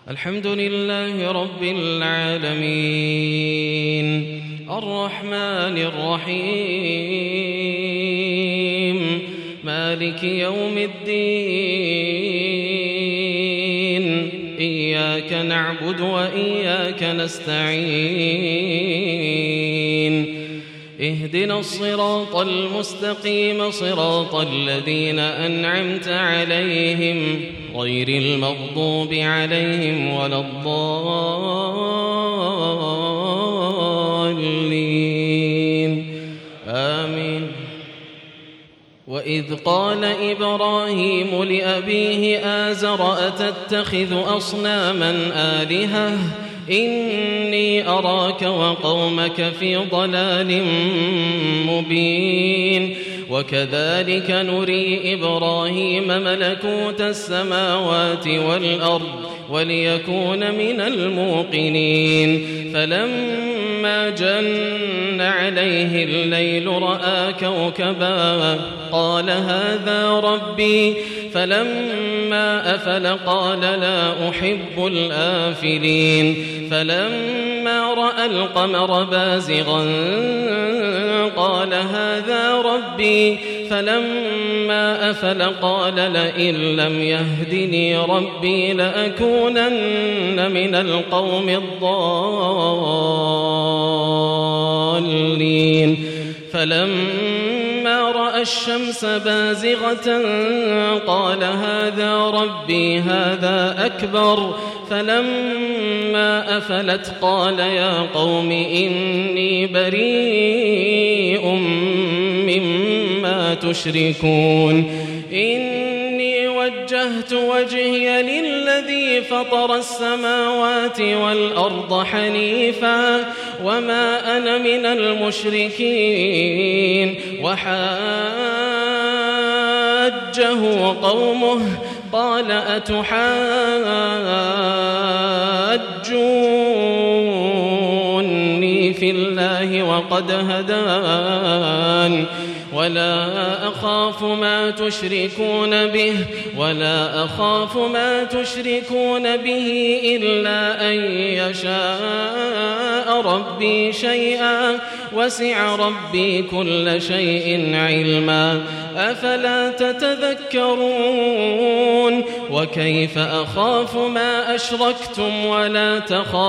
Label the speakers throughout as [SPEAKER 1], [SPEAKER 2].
[SPEAKER 1] الحمد لله رب العالمين الرحمن الرحيم مالك يوم الدين إياك نعبد وإياك نستعين اهدنا الصراط المستقيم صراط الذين أنعمت عليهم غير المغضوب عليهم ولا الضالين آمين. وإذ قال إبراهيم لأبيه آزر أتتخذ أصناما آلهة إني أراك وقومك في ضلال مبين وكذلك نري إبراهيم ملكوت السماوات والأرض وليكون من الموقنين فلما جن عليه الليل رأى كوكبا قال هذا ربي فلما أفل قال لا أحب الآفلين فلما رأى القمر بازغا قال هذا ربي فلما أفل قال لئن لم يهدني ربي لأكونن من القوم الضالين فلما رأى الشمس بازغة قال هذا ربي هذا أكبر فلما أفلت قال يا قوم إني بريء مما تشركون إني وجهت وجهي للذي فطر السماوات والأرض حنيفا وما أنا من المشركين وحاجه قومه قال أتحاجوني في الله وقد هدان ولا أخاف ما تشركون به إلا أن يشاء ربي شيئا وسع ربي كل شيء علما أفلا تتذكرون وكيف أخاف ما أشركتم ولا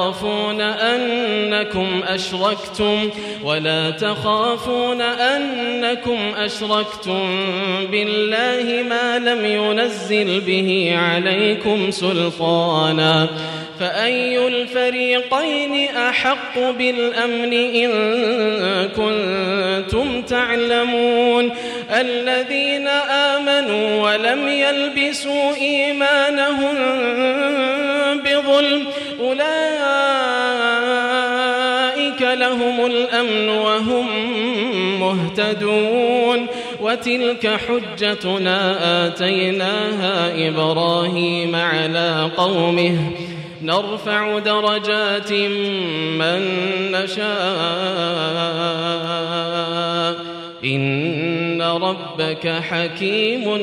[SPEAKER 1] تخافون أنكم أشركتم بالله ما لم ينزل به عليكم سلطانا فأي الفريقين أحق بالأمن إن كنتم تعلمون الذين آمنوا ولم يلبسوا إيمانهم بظلم أولئك لهم الأمن وهم مهتدون وتلك حجتنا آتيناها إبراهيم على قومه نرفع درجات من نشاء إن ربك حكيم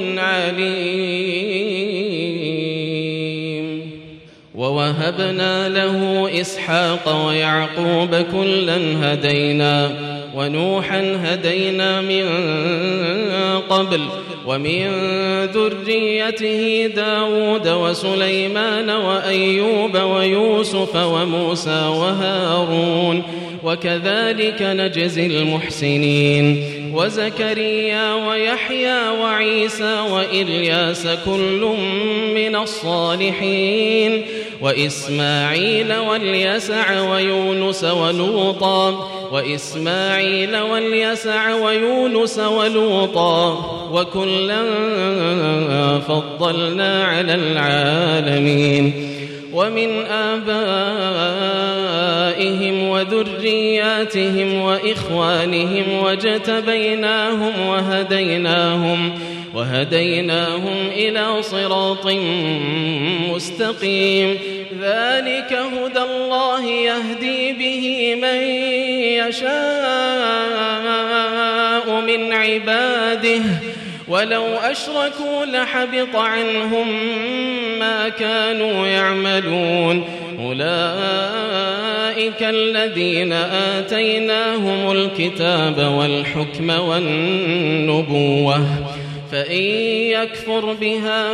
[SPEAKER 1] عليم ووهبنا له إسحاق ويعقوب كلا هدينا ونوحا هدينا من قبل ومن ذريته داود وسليمان وأيوب ويوسف وموسى وهارون وكذلك نجزي المحسنين وزكريا ويحيى وعيسى وإلياس كل من الصالحين وإسماعيل واليسع ويونس ولوطا وكلا فضلنا على العالمين ومن آبائهم وذرياتهم وإخوانهم واجتبيناهم وهديناهم إلى صراط مستقيم ذلك هدى الله يهدي به من يشاء من عباده ولو أشركوا لحبط عنهم ما كانوا يعملون أولئك الذين آتيناهم الكتاب والحكم والنبوة فإن يكفر بها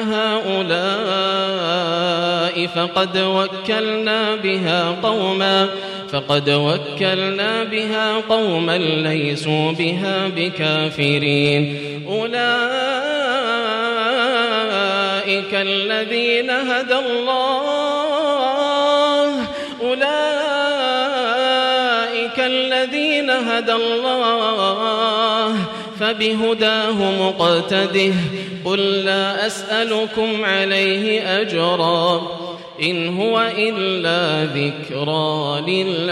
[SPEAKER 1] هؤلاء فقد وكلنا بها قوما ليسوا بها بكافرين أولئك الذين هدى الله فبهداه مقتده قل لا أسألكم عليه أجرا إن هو إلا ذكرى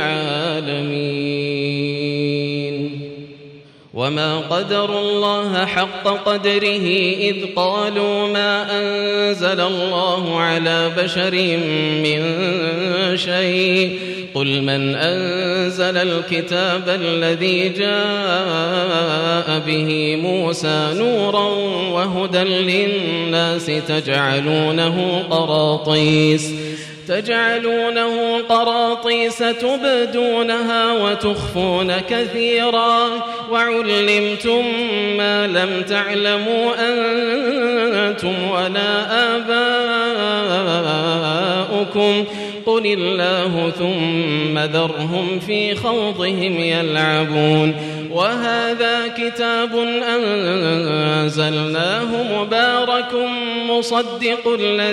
[SPEAKER 1] للعالمين وما قدروا الله حق قدره إذ قالوا ما أنزل الله على بشر من شيء قل من أنزل الكتاب الذي جاء به موسى نورا وهدى للناس تجعلونه قراطيس تبدونها وتخفون كثيرا وعلمتم ما لم تعلموا أنتم ولا آباؤكم قل الله ثم ذرهم في خوضهم يلعبون وهذا كتاب أنزلناه مبارك مصدق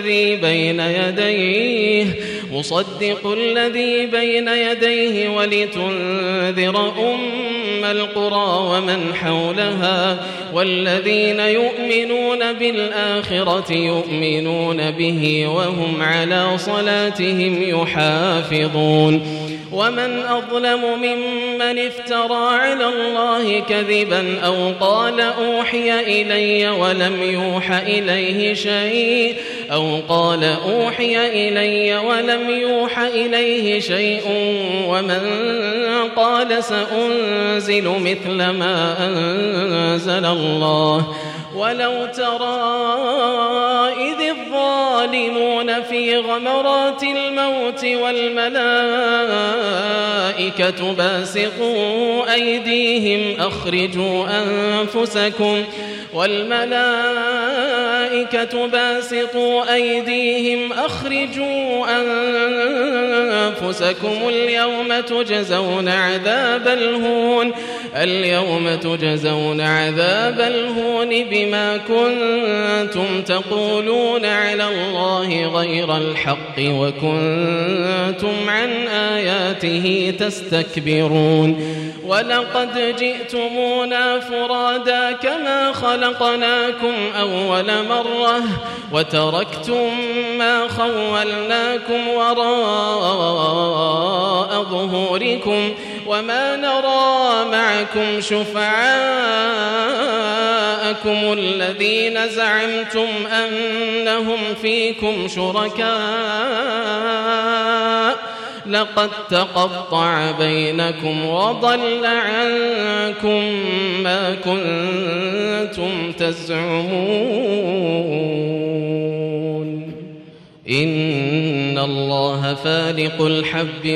[SPEAKER 1] الذي بين يديه ولتنذر القرى ومن حولها والذين يؤمنون بالآخرة يؤمنون به وهم على صلاتهم يحافظون ومن أظلم ممن افترى على الله كذبا أو قال أوحي إلي ولم يوحى إليه شيء ومن قال سأنزل مثل ما أنزل الله ولو ترى إذ الظالمون في غمرات الموت والملائكة باسطوا أيديهم أخرجوا أنفسكم اليوم تجزون عذاب الهون بما كنتم تقولون على الله غير الحق وكنتم عن آياته تستكبرون ولقد جئتمونا فرادا كما خلقناكم أول مرة وتركتم ما خولناكم وراء ظهوركم وما نرى معكم شفعاءكم الذين زعمتم أنهم فيكم شركاء لقد تقطع بينكم وضل عنكم ما كنتم تزعمون إن الله فالق الحب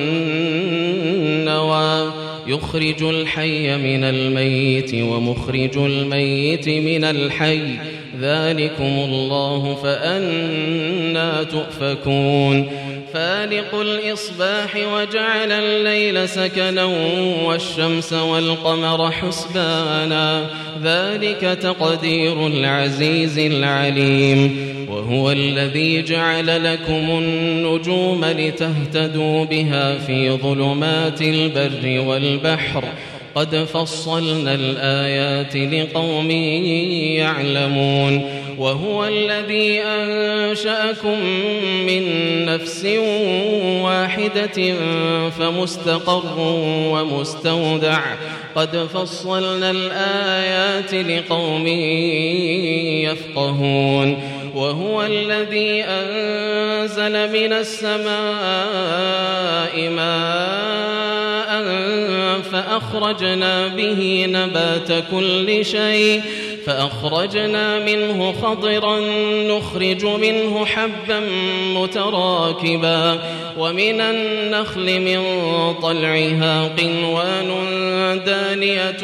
[SPEAKER 1] والنوى يخرج الحي من الميت ومخرج الميت من الحي ذلكم الله فأنا تؤفكون فالق الإصباح وجعل الليل سكنا والشمس والقمر حسبانا ذلك تقدير العزيز العليم وهو الذي جعل لكم النجوم لتهتدوا بها في ظلمات البر والبحر قد فصلنا الآيات لقوم يعلمون وهو الذي أنشأكم من نفس واحدة فمستقر ومستودع قد فصلنا الآيات لقوم يفقهون وهو الذي أنزل من السماء ماء فأخرجنا به نبات كل شيء فأخرجنا منه خضرا نخرج منه حبا متراكبا ومن النخل من طلعها قنوان دانية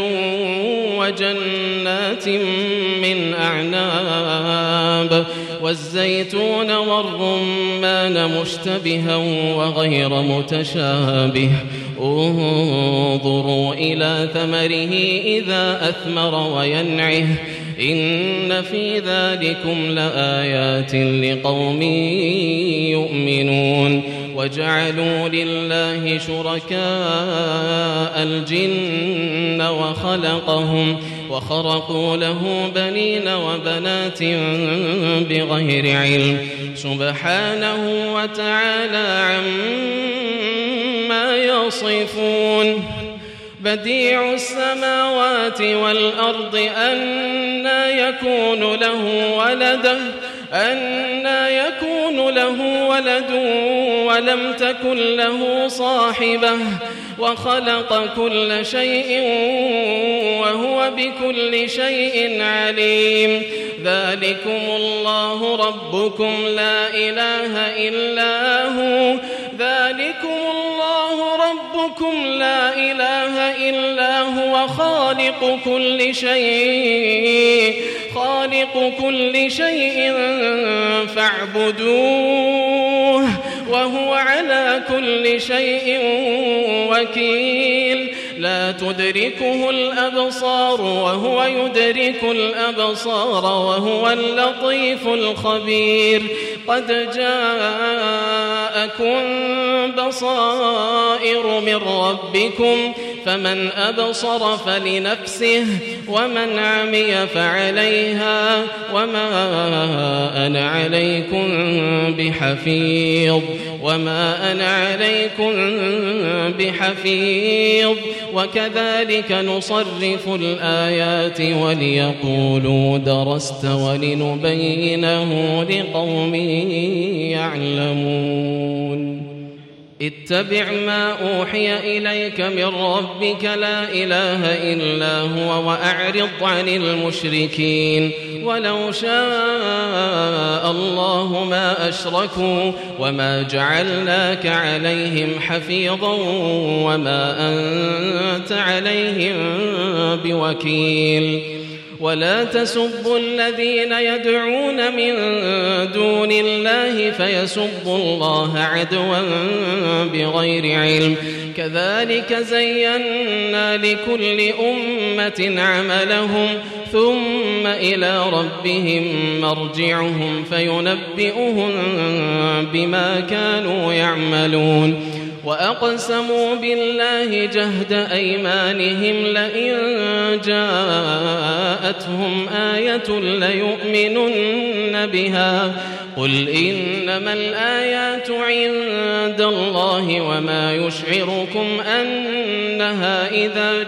[SPEAKER 1] وجنات من أعناب والزيتون والرمان مشتبها وغير متشابه انظروا إلى ثمره إذا أثمر وينعه إن في ذلكم لآيات لقوم يؤمنون وجعلوا لله شركاء الجن وخرقوا له بنين وبنات بغير علم سبحانه وتعالى عما يصفون بديع السماوات والأرض أنى يكون له ولد ولم تكن له صاحبة وخلق كل شيء وهو بكل شيء عليم ذلكم الله ربكم لا إله إلا هو خالق كل شيء فاعبدوه وهو على كل شيء وكيل لا تدركه الأبصار وهو يدرك الأبصار وهو اللطيف الخبير قد جاءكم بصائر من ربكم فمن أبصر فلنفسه ومن عمي فعليها وما أنا عليكم بحفيظ وكذلك نصرف الآيات وليقولوا درست ولنبينه لقوم يعلمون اتبع ما أوحي إليك من ربك لا إله إلا هو وأعرض عن المشركين ولو شاء الله ما أشركوا وما جعلناك عليهم حفيظا وما أنت عليهم بوكيل ولا تسبوا الذين يدعون من دون الله فيسبوا الله عدوا بغير علم كذلك زينا لكل أمة عملهم ثم إلى ربهم مرجعهم فينبئهم بما كانوا يعملون وأقسموا بالله جهد أيمانهم لئن جاءتهم آية ليؤمنن بها قل إنما الآيات عند الله وما يشعركم أنها إذا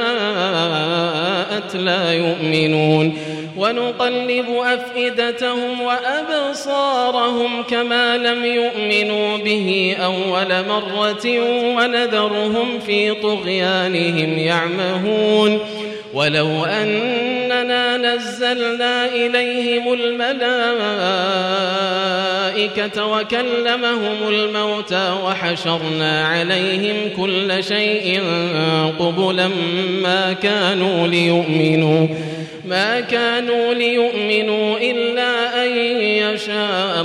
[SPEAKER 1] جاءت لا يؤمنون ونقلب أفئدتهم وأبصارهم كما لم يؤمنوا به أول مرة ونذرهم في طغيانهم يعمهون ولو أننا نزلنا إليهم الملائكة وكلمهم الموتى وحشرنا عليهم كل شيء قبلا ما كانوا ليؤمنوا إلا أن يشاء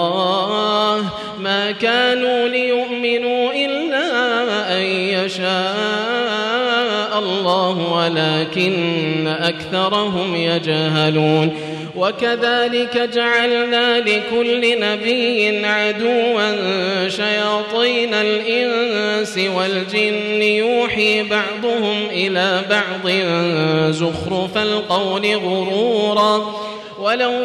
[SPEAKER 1] الله ولكن أكثرهم يجهلون وكذلك جعلنا لكل نبي عدوا شياطين الإنس والجن يوحي بعضهم إلى بعض زخرف القول غرورا ولو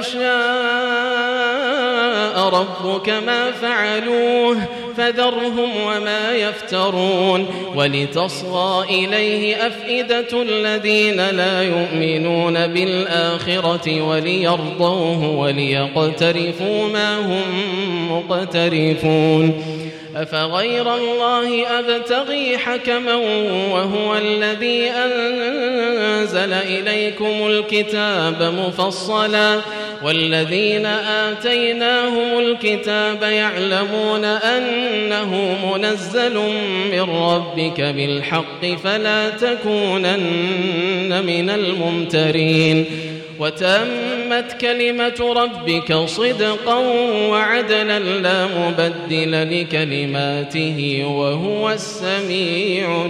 [SPEAKER 1] شاء ربك ما فعلوه فذرهم وما يفترون ولتصغى إليه أفئدة الذين لا يؤمنون بالآخرة وليرضوه وليقترفوا ما هم مقترفون أفغير الله أبتغي حكما وهو الذي أنزل إليكم الكتاب مفصلا والذين آتيناهم الكتاب يعلمون أنه منزل من ربك بالحق فلا تكونن من الممترين وتمت كلمة ربك صدقا وعدلا لا مبدل لكلماته وهو السميع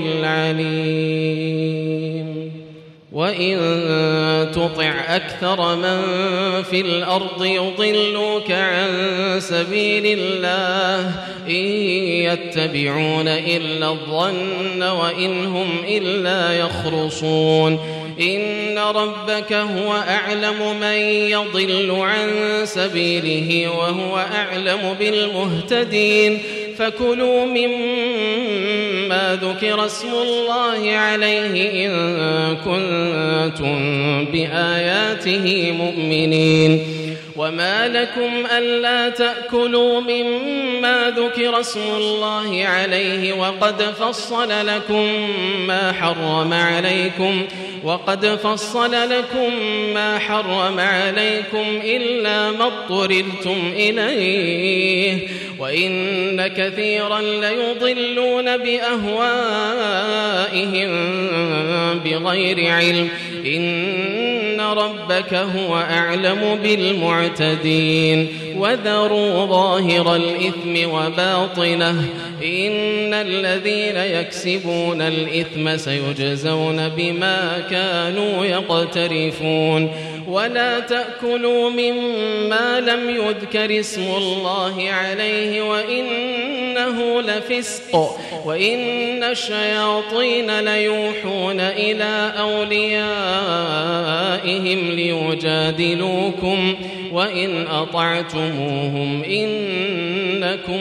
[SPEAKER 1] العليم وإن تطع أكثر من في الأرض يضلوك عن سبيل الله إن يتبعون إلا الظن وإن هم إلا يخرصون إن ربك هو أعلم من يضل عن سبيله وهو أعلم بالمهتدين فكلوا مما ذكر اسم الله عليه إن كنتم بآياته مؤمنين وما لكم ألا تأكلوا مما ذكر اسم الله عليه وقد فصل لكم ما حرم عليكم إلا ما اضطررتم إليه وإن كثيرا ليضلون بأهوائهم بغير علم إن ربك هو أعلم بالمعتدين وذروا ظاهر الإثم وباطنه إن الذين يكسبون الإثم سيجزون بما كانوا يقترفون ولا تأكلوا مما لم يذكر اسم الله عليه وإنه لفسق وإن الشياطين ليوحون إلى أوليائهم ليجادلوكم وإن أطعتموهم إنكم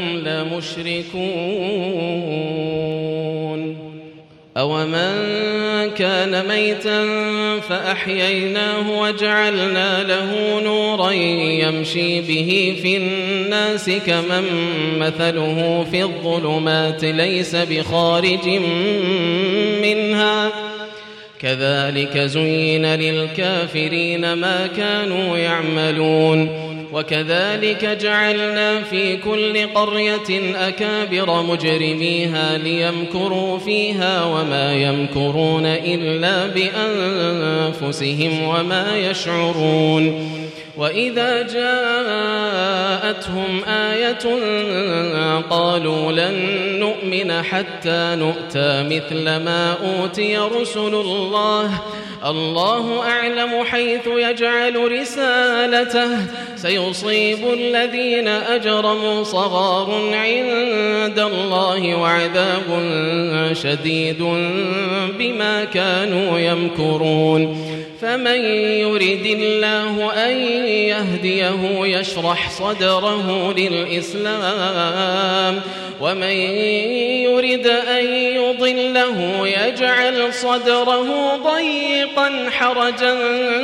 [SPEAKER 1] لمشركون أومن كان ميتا فأحييناه وجعلنا له نورا يمشي به في الناس كمن مثله في الظلمات ليس بخارج منها كذلك زين للكافرين ما كانوا يعملون وكذلك جعلنا في كل قرية أكابر مجرميها ليمكروا فيها وما يمكرون إلا بأنفسهم وما يشعرون وإذا جاءتهم آية قالوا لن نؤمن حتى نؤتى مثل ما أوتي رسل الله أعلم حيث يجعل رسالته سيصيب الذين أجرموا صغار عند الله وعذاب شديد بما كانوا يمكرون فمن يرد الله أن يهديه يشرح صدره للإسلام ومن يرد أن يضله يجعل صدره ضيقا حرجا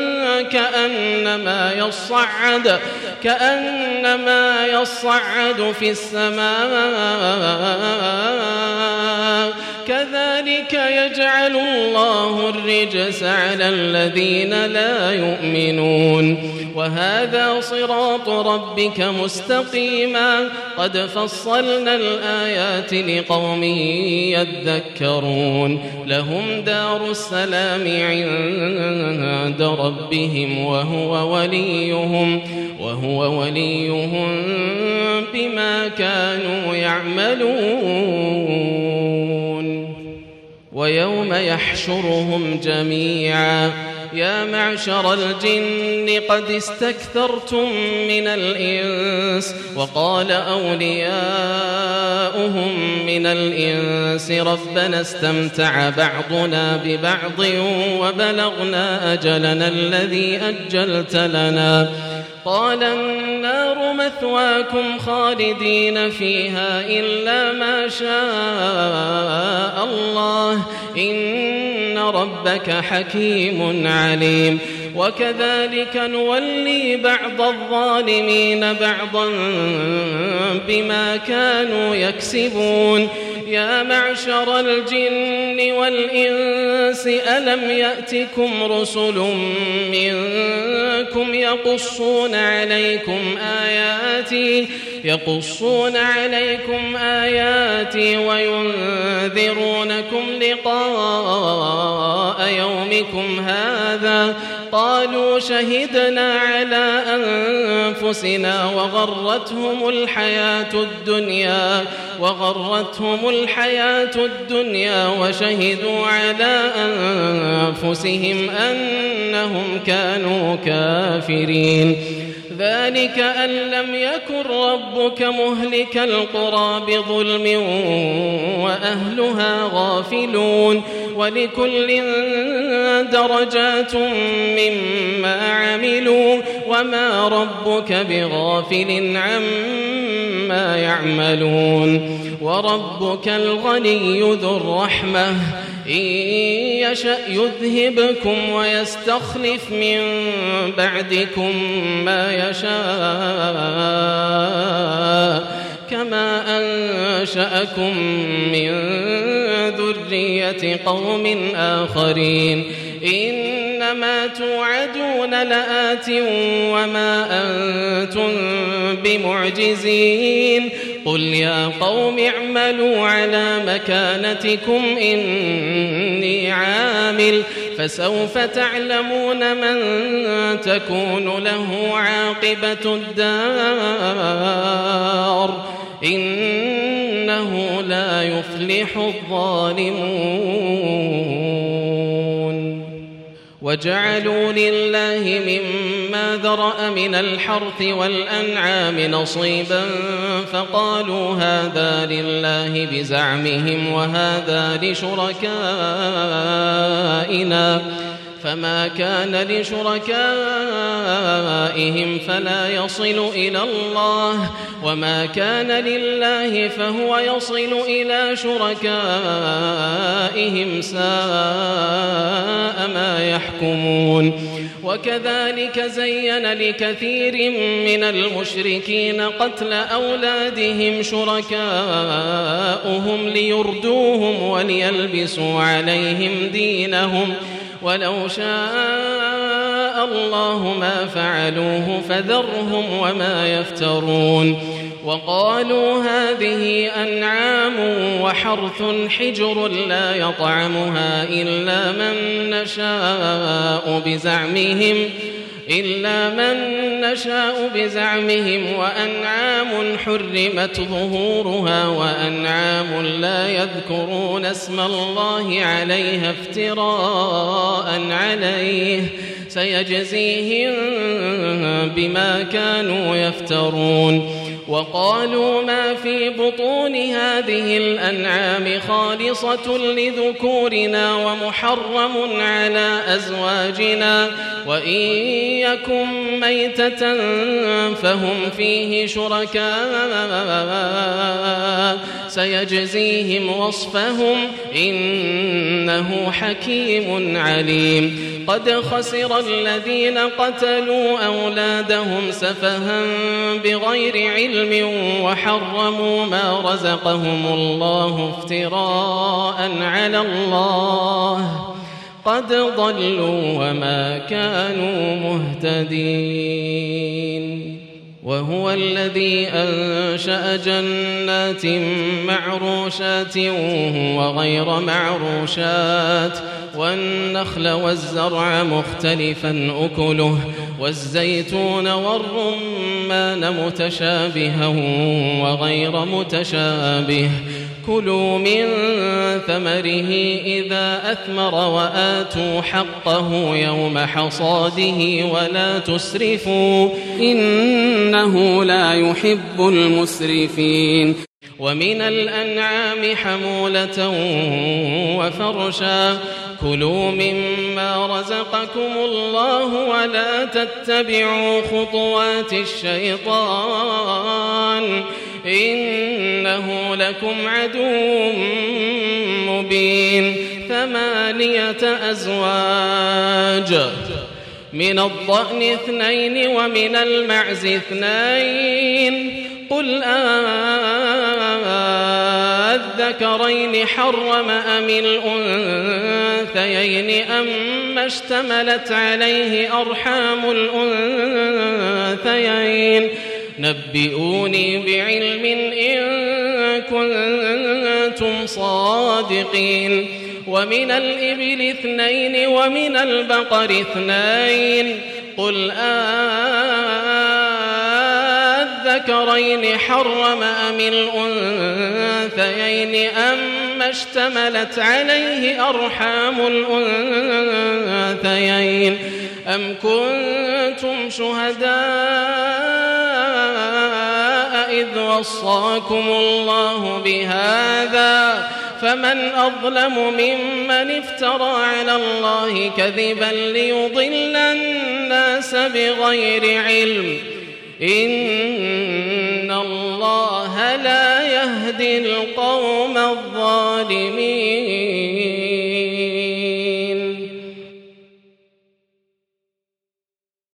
[SPEAKER 1] كأنما يصعد في السماء كذلك يجعل الله الرجس على الذين لا يؤمنون وهذا صراط ربك مستقيما قد فصلنا الآيات لقوم يذكرون لهم دار السلام عند ربهم وهو وليهم بما كانوا يعملون ويوم يحشرهم جميعا يا معشر الجن قد استكثرتم من الإنس وقال أولياؤهم من الإنس ربنا استمتع بعضنا ببعض وبلغنا أجلنا الذي أجلت لنا قال النار مثواكم خالدين فيها إلا ما شاء الله إن ربك حكيم عليم وكذلك نولي بعض الظالمين بعضا بما كانوا يكسبون يا معشر الجن والإنس ألم يأتكم رسل منكم يقصون عليكم آياتي وينذرونكم لقاء يومكم هذا قالوا شهدنا على أنفسنا وغرتهم الحياة الدنيا وشهدوا على أنفسهم أنهم كانوا كافرين ذلك أن لم يكن ربك مهلك القرى بظلم وأهلها غافلون ولكل درجات مما عملوا وما ربك بغافل عما يعملون وربك الغني ذو الرحمة إن يشأ يذهبكم ويستخلف من بعدكم ما يشاء كما أنشأكم من ذرية قوم آخرين إنما توعدون لآت وما أنتم بمعجزين قل يا قوم اعملوا على مكانتكم إني عامل فسوف تعلمون من تكون له عاقبة الدار إنه لا يفلح الظالمون وجعلوا لله مما ذرأ من الحرث والأنعام نصيبا فقالوا هذا لله بزعمهم وهذا لشركائنا فما كان لشركائهم فلا يصل إلى الله وما كان لله فهو يصل إلى شركائهم ساء ما يحكمون وكذلك زين لكثير من المشركين قتل أولادهم شركاؤهم ليردوهم وليلبسوا عليهم دينهم ولو شاء الله ما فعلوه فذرهم وما يفترون وقالوا هذه أنعام وحرث حجر لا يطعمها إلا من نشاء بزعمهم وأنعام حرمت ظهورها وأنعام لا يذكرون اسم الله عليها افتراء عليه سيجزيهم بما كانوا يفترون وقالوا ما في بطون هذه الأنعام خالصة لذكورنا ومحرم على أزواجنا وإن يكن ميتة فهم فيه شركاء سيجزيهم وصفهم إنه حكيم عليم قد خسر الذين قتلوا أولادهم سفها بغير علم وحرموا ما رزقهم الله افتراء على الله قد ضلوا وما كانوا مهتدين وهو الذي أنشأ جنات معروشات وغير معروشات والنخل والزرع مختلفا أكله والزيتون والرمان متشابها وغير متشابه كلوا من ثمره إذا أثمر وآتوا حقه يوم حصاده ولا تسرفوا إنه لا يحب المسرفين ومن الأنعام حمولة وفرشا كلوا مما رزقكم الله ولا تتبعوا خطوات الشيطان إنه لكم عدو مبين 8 أزواج من الضأن 2 ومن المعز 2 قل الذكرين حرم أم الأنثيين أما اشتملت عليه أرحام الأنثيين نبئوني بعلم إن كنتم صادقين ومن الإبل 2 ومن البقر 2 قل الذكرين حرم أم الأنثيين أما اشتملت عليه أرحام الأنثيين أم كنتم شهداء إذ وصاكم الله بهذا فمن أظلم ممن افترى على الله كذبا ليضل الناس بغير علم إن الله لا يهدي القوم الظالمين.